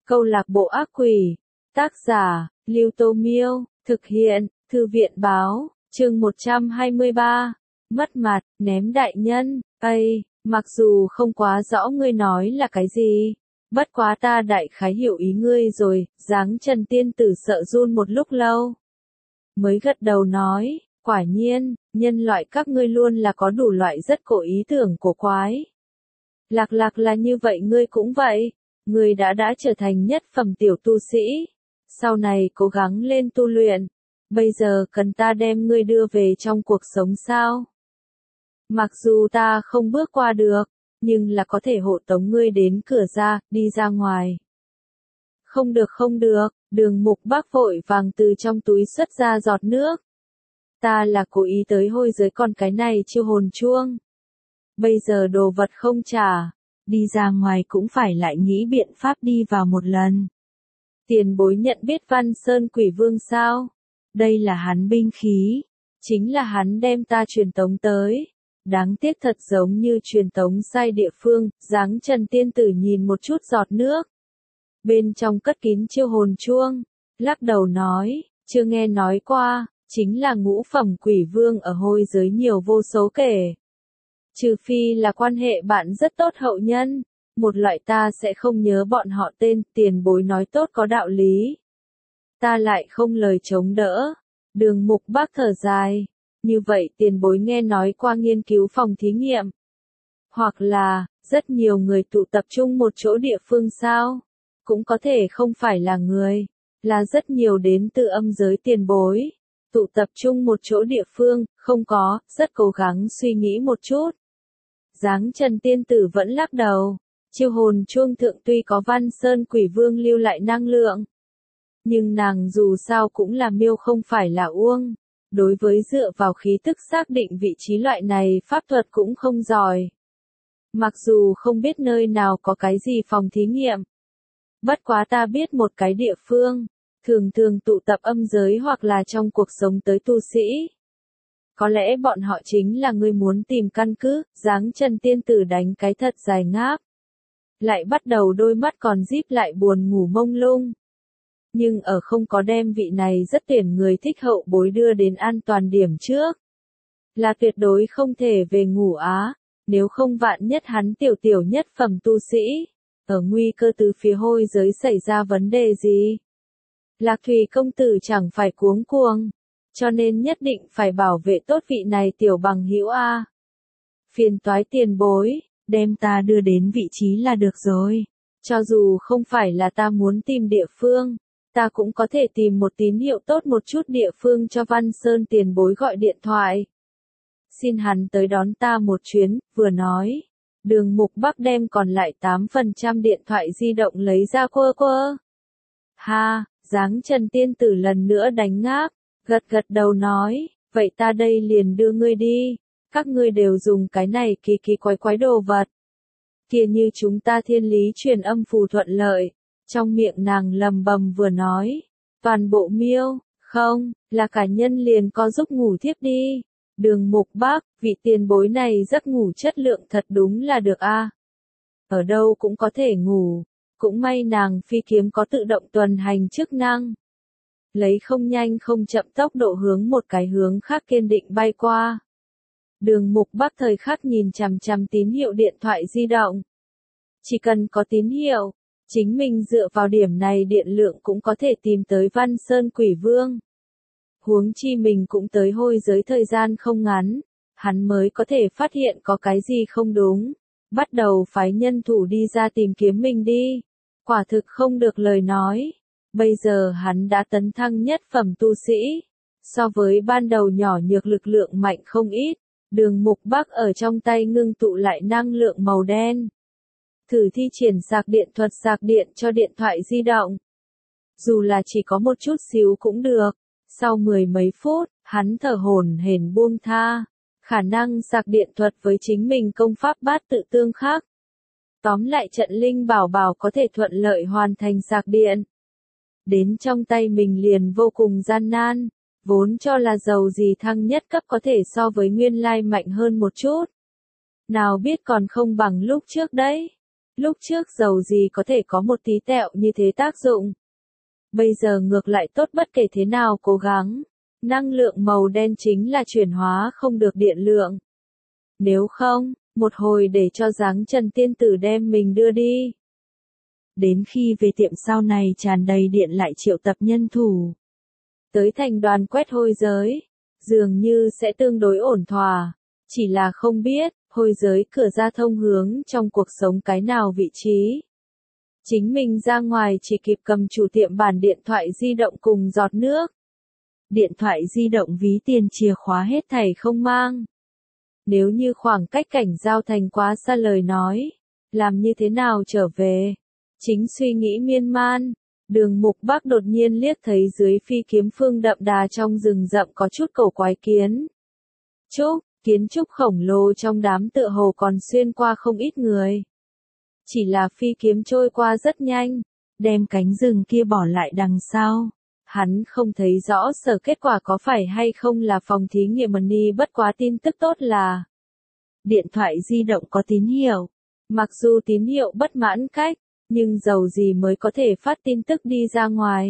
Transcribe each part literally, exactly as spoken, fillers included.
Câu lạc bộ ác quỷ. Tác giả, Lưu Tô Miêu. Thực hiện, Thư viện báo. Chương một trăm hai mươi ba. Mất mặt, ném đại nhân. Ây, mặc dù không quá rõ ngươi nói là cái gì. Bất quá ta đại khái hiểu ý ngươi rồi. Dáng Trần tiên tử sợ run một lúc lâu. Mới gật đầu nói, quả nhiên, nhân loại các ngươi luôn là có đủ loại rất cổ ý tưởng cổ quái. Lạc lạc là như vậy, ngươi cũng vậy. Ngươi đã đã trở thành nhất phẩm tiểu tu sĩ. Sau này cố gắng lên tu luyện. Bây giờ cần ta đem ngươi đưa về trong cuộc sống sao? Mặc dù ta không bước qua được, nhưng là có thể hộ tống ngươi đến cửa ra, đi ra ngoài. Không được không được, Đường Mục Bác vội vàng từ trong túi xuất ra giọt nước. Ta là cố ý tới hôi giới con cái này chiêu hồn chuông. Bây giờ đồ vật không trả, đi ra ngoài cũng phải lại nghĩ biện pháp đi vào một lần. Tiền bối nhận biết Văn Sơn Quỷ Vương sao? Đây là hắn binh khí, chính là hắn đem ta truyền tống tới. Đáng tiếc thật giống như truyền tống sai địa phương. Dáng Trần tiên tử nhìn một chút giọt nước. Bên trong cất kín chiêu hồn chuông, lắc đầu nói, chưa nghe nói qua, chính là ngũ phẩm quỷ vương ở hôi giới nhiều vô số kể. Trừ phi là quan hệ bạn rất tốt hậu nhân, một loại ta sẽ không nhớ bọn họ tên. Tiền bối nói tốt có đạo lý. Ta lại không lời chống đỡ. Đường Mục Bác thở dài, như vậy tiền bối nghe nói qua nghiên cứu phòng thí nghiệm. Hoặc là, rất nhiều người tụ tập trung một chỗ địa phương sao? Cũng có thể không phải là người, là rất nhiều đến từ âm giới tiền bối. Tụ tập trung một chỗ địa phương, không có, rất cố gắng suy nghĩ một chút. Dáng Trần tiên tử vẫn lắc đầu. Chiêu hồn chuông thượng tuy có Văn Sơn Quỷ Vương lưu lại năng lượng, nhưng nàng dù sao cũng là miêu không phải là uông. Đối với dựa vào khí tức xác định vị trí loại này pháp thuật cũng không giỏi. Mặc dù không biết nơi nào có cái gì phòng thí nghiệm. Bất quá ta biết một cái địa phương, thường thường tụ tập âm giới hoặc là trong cuộc sống tới tu sĩ. Có lẽ bọn họ chính là người muốn tìm căn cứ. Dáng Trần tiên tử đánh cái thật dài ngáp. Lại bắt đầu đôi mắt còn díp lại buồn ngủ mông lung. Nhưng ở không có đem vị này rất tuyển người thích hậu bối đưa đến an toàn điểm trước. Là tuyệt đối không thể về ngủ á. Nếu không vạn nhất hắn tiểu tiểu nhất phẩm tu sĩ. Ở nguy cơ từ phía hôi giới xảy ra vấn đề gì? Lạc Thủy công tử chẳng phải cuống cuồng. Cho nên nhất định phải bảo vệ tốt vị này tiểu bằng hữu a. Phiền toái tiền bối, đem ta đưa đến vị trí là được rồi. Cho dù không phải là ta muốn tìm địa phương, ta cũng có thể tìm một tín hiệu tốt một chút địa phương cho Văn Sơn tiền bối gọi điện thoại. Xin hắn tới đón ta một chuyến, vừa nói. Đường Mục Bác đem còn lại tám phần trăm điện thoại di động lấy ra quơ quơ. Ha, Dáng Trần tiên tử lần nữa đánh ngáp, gật gật đầu nói, vậy ta đây liền đưa ngươi đi. Các ngươi đều dùng cái này kỳ kỳ quái quái đồ vật. Kia như chúng ta thiên lý truyền âm phù thuận lợi. Trong miệng nàng lầm bầm vừa nói. Toàn bộ miêu, không, là cả nhân liền có giúp ngủ thiếp đi. Đường Mục Bác, vị tiền bối này giấc ngủ chất lượng thật đúng là được a. Ở đâu cũng có thể ngủ. Cũng may nàng phi kiếm có tự động tuần hành chức năng. Lấy không nhanh không chậm tốc độ hướng một cái hướng khác kiên định bay qua. Đường Mục Bác thời khắc nhìn chằm chằm tín hiệu điện thoại di động. Chỉ cần có tín hiệu, chính mình dựa vào điểm này điện lượng cũng có thể tìm tới Văn Sơn Quỷ Vương. Huống chi mình cũng tới hôi giới thời gian không ngắn, hắn mới có thể phát hiện có cái gì không đúng. Bắt đầu phái nhân thủ đi ra tìm kiếm mình đi. Quả thực không được lời nói. Bây giờ hắn đã tấn thăng nhất phẩm tu sĩ. So với ban đầu nhỏ nhược lực lượng mạnh không ít. Đường Mục Bác ở trong tay ngưng tụ lại năng lượng màu đen. Thử thi triển sạc điện thuật sạc điện cho điện thoại di động. Dù là chỉ có một chút xíu cũng được. Sau mười mấy phút, hắn thở hổn hển buông tha. Khả năng sạc điện thuật với chính mình công pháp bát tự tương khắc. Tóm lại trận linh bảo bảo có thể thuận lợi hoàn thành sạc điện. Đến trong tay mình liền vô cùng gian nan. Vốn cho là dầu gì thăng nhất cấp có thể so với nguyên lai mạnh hơn một chút. Nào biết còn không bằng lúc trước đấy. Lúc trước dầu gì có thể có một tí tẹo như thế tác dụng. Bây giờ ngược lại tốt bất kể thế nào cố gắng. Năng lượng màu đen chính là chuyển hóa không được điện lượng. Nếu không, một hồi để cho dáng Trần Tiên Tử đem mình đưa đi. Đến khi về tiệm sau này tràn đầy điện lại triệu tập nhân thủ. Tới thành đoàn quét hôi giới, dường như sẽ tương đối ổn thỏa. Chỉ là không biết, hôi giới cửa ra thông hướng trong cuộc sống cái nào vị trí. Chính mình ra ngoài chỉ kịp cầm chủ tiệm bàn điện thoại di động cùng giọt nước. Điện thoại di động ví tiền chìa khóa hết thảy không mang. Nếu như khoảng cách cảnh giao thành quá xa lời nói, làm như thế nào trở về? Chính suy nghĩ miên man, Đường Mục Bác đột nhiên liếc thấy dưới phi kiếm phương đậm đà trong rừng rậm có chút cổ quái kiến. Trúc, kiến trúc khổng lồ trong đám tựa hồ còn xuyên qua không ít người. Chỉ là phi kiếm trôi qua rất nhanh, đem cánh rừng kia bỏ lại đằng sau. Hắn không thấy rõ sở kết quả có phải hay không là phòng thí nghiệm Money, bất quá tin tức tốt là điện thoại di động có tín hiệu. Mặc dù tín hiệu bất mãn cách, nhưng dầu gì mới có thể phát tin tức đi ra ngoài.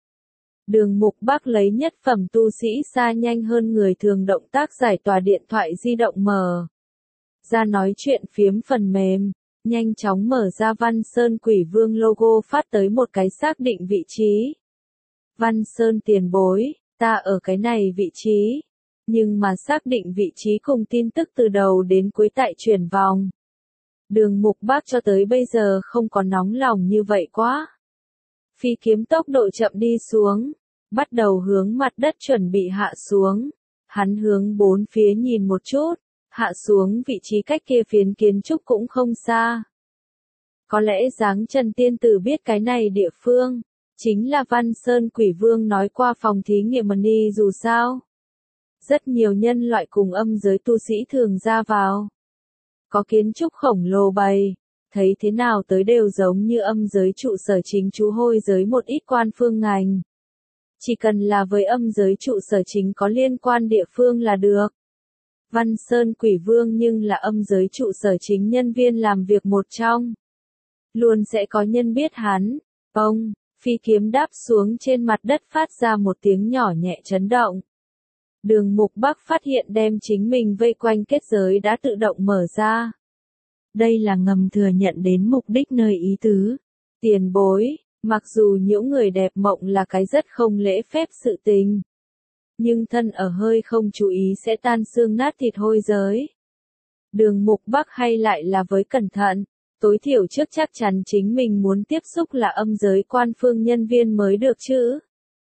Đường Mục Bác lấy nhất phẩm tu sĩ xa nhanh hơn người thường động tác giải tỏa điện thoại di động mở ra nói chuyện phiếm phần mềm, nhanh chóng mở ra Văn Sơn Quỷ Vương logo phát tới một cái xác định vị trí. Văn Sơn tiền bối, ta ở cái này vị trí, nhưng mà xác định vị trí cùng tin tức từ đầu đến cuối tại chuyển vòng. Đường Mục Bác cho tới bây giờ không có nóng lòng như vậy quá. Phi kiếm tốc độ chậm đi xuống, bắt đầu hướng mặt đất chuẩn bị hạ xuống. Hắn hướng bốn phía nhìn một chút, hạ xuống vị trí cách kia phiến kiến trúc cũng không xa. Có lẽ dáng Trần Tiên Tử biết cái này địa phương, chính là Văn Sơn Quỷ Vương nói qua phòng thí nghiệm Money dù sao. Rất nhiều nhân loại cùng âm giới tu sĩ thường ra vào. Có kiến trúc khổng lồ bày, thấy thế nào tới đều giống như âm giới trụ sở chính chú hôi giới một ít quan phương ngành. Chỉ cần là với âm giới trụ sở chính có liên quan địa phương là được. Văn Sơn Quỷ Vương nhưng là âm giới trụ sở chính nhân viên làm việc một trong. Luôn sẽ có nhân biết hắn. Ông, phi kiếm đáp xuống trên mặt đất phát ra một tiếng nhỏ nhẹ chấn động. Đường Mục Bác phát hiện đem chính mình vây quanh kết giới đã tự động mở ra. Đây là ngầm thừa nhận đến mục đích nơi ý tứ. Tiền bối, mặc dù những người đẹp mộng là cái rất không lễ phép sự tình. Nhưng thân ở hơi không chú ý sẽ tan xương nát thịt hôi giới. Đường Mục Bác hay lại là với cẩn thận, tối thiểu trước chắc chắn chính mình muốn tiếp xúc là âm giới quan phương nhân viên mới được chứ.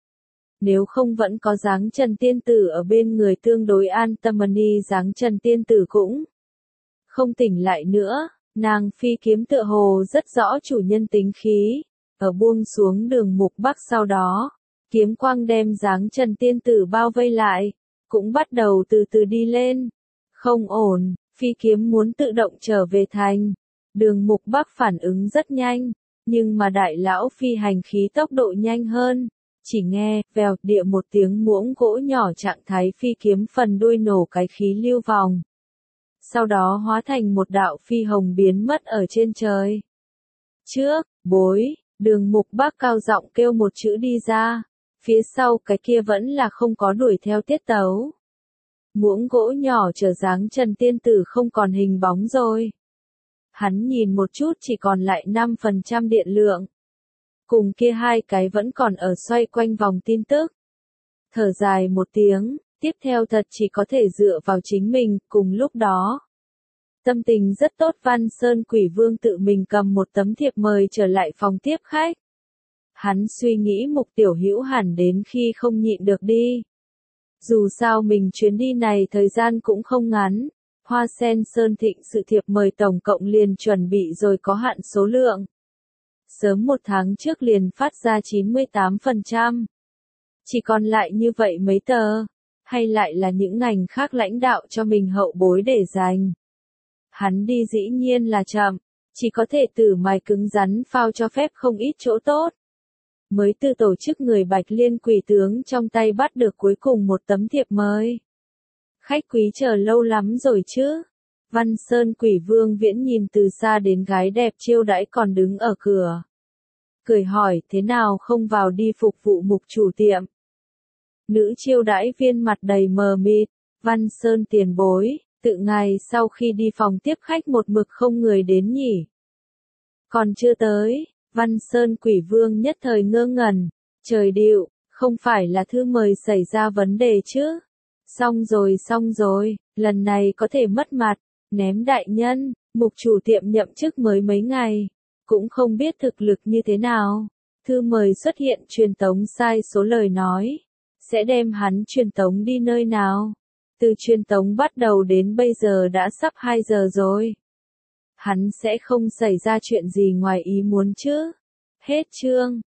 Nếu không vẫn có dáng Trần Tiên Tử ở bên người tương đối an tâm, Money dáng Trần Tiên Tử cũng không tỉnh lại nữa, nàng phi kiếm tựa hồ rất rõ chủ nhân tính khí, ở buông xuống Đường Mục Bác sau đó, kiếm quang đem dáng Trần Tiên Tử bao vây lại, cũng bắt đầu từ từ đi lên. Không ổn, phi kiếm muốn tự động trở về thành. Đường Mục Bác phản ứng rất nhanh, nhưng mà đại lão phi hành khí tốc độ nhanh hơn. Chỉ nghe, vèo, địa một tiếng muỗng gỗ nhỏ trạng thái phi kiếm phần đuôi nổ cái khí lưu vòng. Sau đó hóa thành một đạo phi hồng biến mất ở trên trời. Trước, bối, Đường Mục Bác cao giọng kêu một chữ đi ra. Phía sau cái kia vẫn là không có đuổi theo tiết tấu. Muỗng gỗ nhỏ trở dáng Trần Tiên Tử không còn hình bóng rồi. Hắn nhìn một chút chỉ còn lại năm phần trăm điện lượng. Cùng kia hai cái vẫn còn ở xoay quanh vòng tin tức. Thở dài một tiếng, tiếp theo thật chỉ có thể dựa vào chính mình, cùng lúc đó. Tâm tình rất tốt, Văn Sơn Quỷ Vương tự mình cầm một tấm thiệp mời trở lại phòng tiếp khách. Hắn suy nghĩ Mục Tiểu Hữu hẳn đến khi không nhịn được đi. Dù sao mình chuyến đi này thời gian cũng không ngắn. Hoa Sen Sơn Thịnh sự thiệp mời tổng cộng liền chuẩn bị rồi có hạn số lượng. Sớm một tháng trước liền phát ra chín mươi tám phần trăm. Chỉ còn lại như vậy mấy tờ, hay lại là những ngành khác lãnh đạo cho mình hậu bối để dành. Hắn đi dĩ nhiên là chậm, chỉ có thể từ mài cứng rắn phao cho phép không ít chỗ tốt. Mới từ tổ chức người Bạch Liên Quỷ tướng trong tay bắt được cuối cùng một tấm thiệp mời. Khách quý chờ lâu lắm rồi chứ. Văn Sơn Quỷ Vương Viễn nhìn từ xa đến gái đẹp chiêu đãi còn đứng ở cửa. Cười hỏi thế nào không vào đi phục vụ mục chủ tiệm. Nữ chiêu đãi viên mặt đầy mờ mịt, Văn Sơn tiền bối, tự ngày sau khi đi phòng tiếp khách một mực không người đến nhỉ. Còn chưa tới, Văn Sơn Quỷ Vương nhất thời ngơ ngẩn, trời điệu, không phải là thư mời xảy ra vấn đề chứ. Xong rồi xong rồi, lần này có thể mất mặt, ném đại nhân, mục chủ tiệm nhậm chức mới mấy ngày, cũng không biết thực lực như thế nào. Thư mời xuất hiện truyền tống sai số lời nói, sẽ đem hắn truyền tống đi nơi nào. Từ truyền tống bắt đầu đến bây giờ đã sắp hai giờ rồi. Hắn sẽ không xảy ra chuyện gì ngoài ý muốn chứ. Hết chương.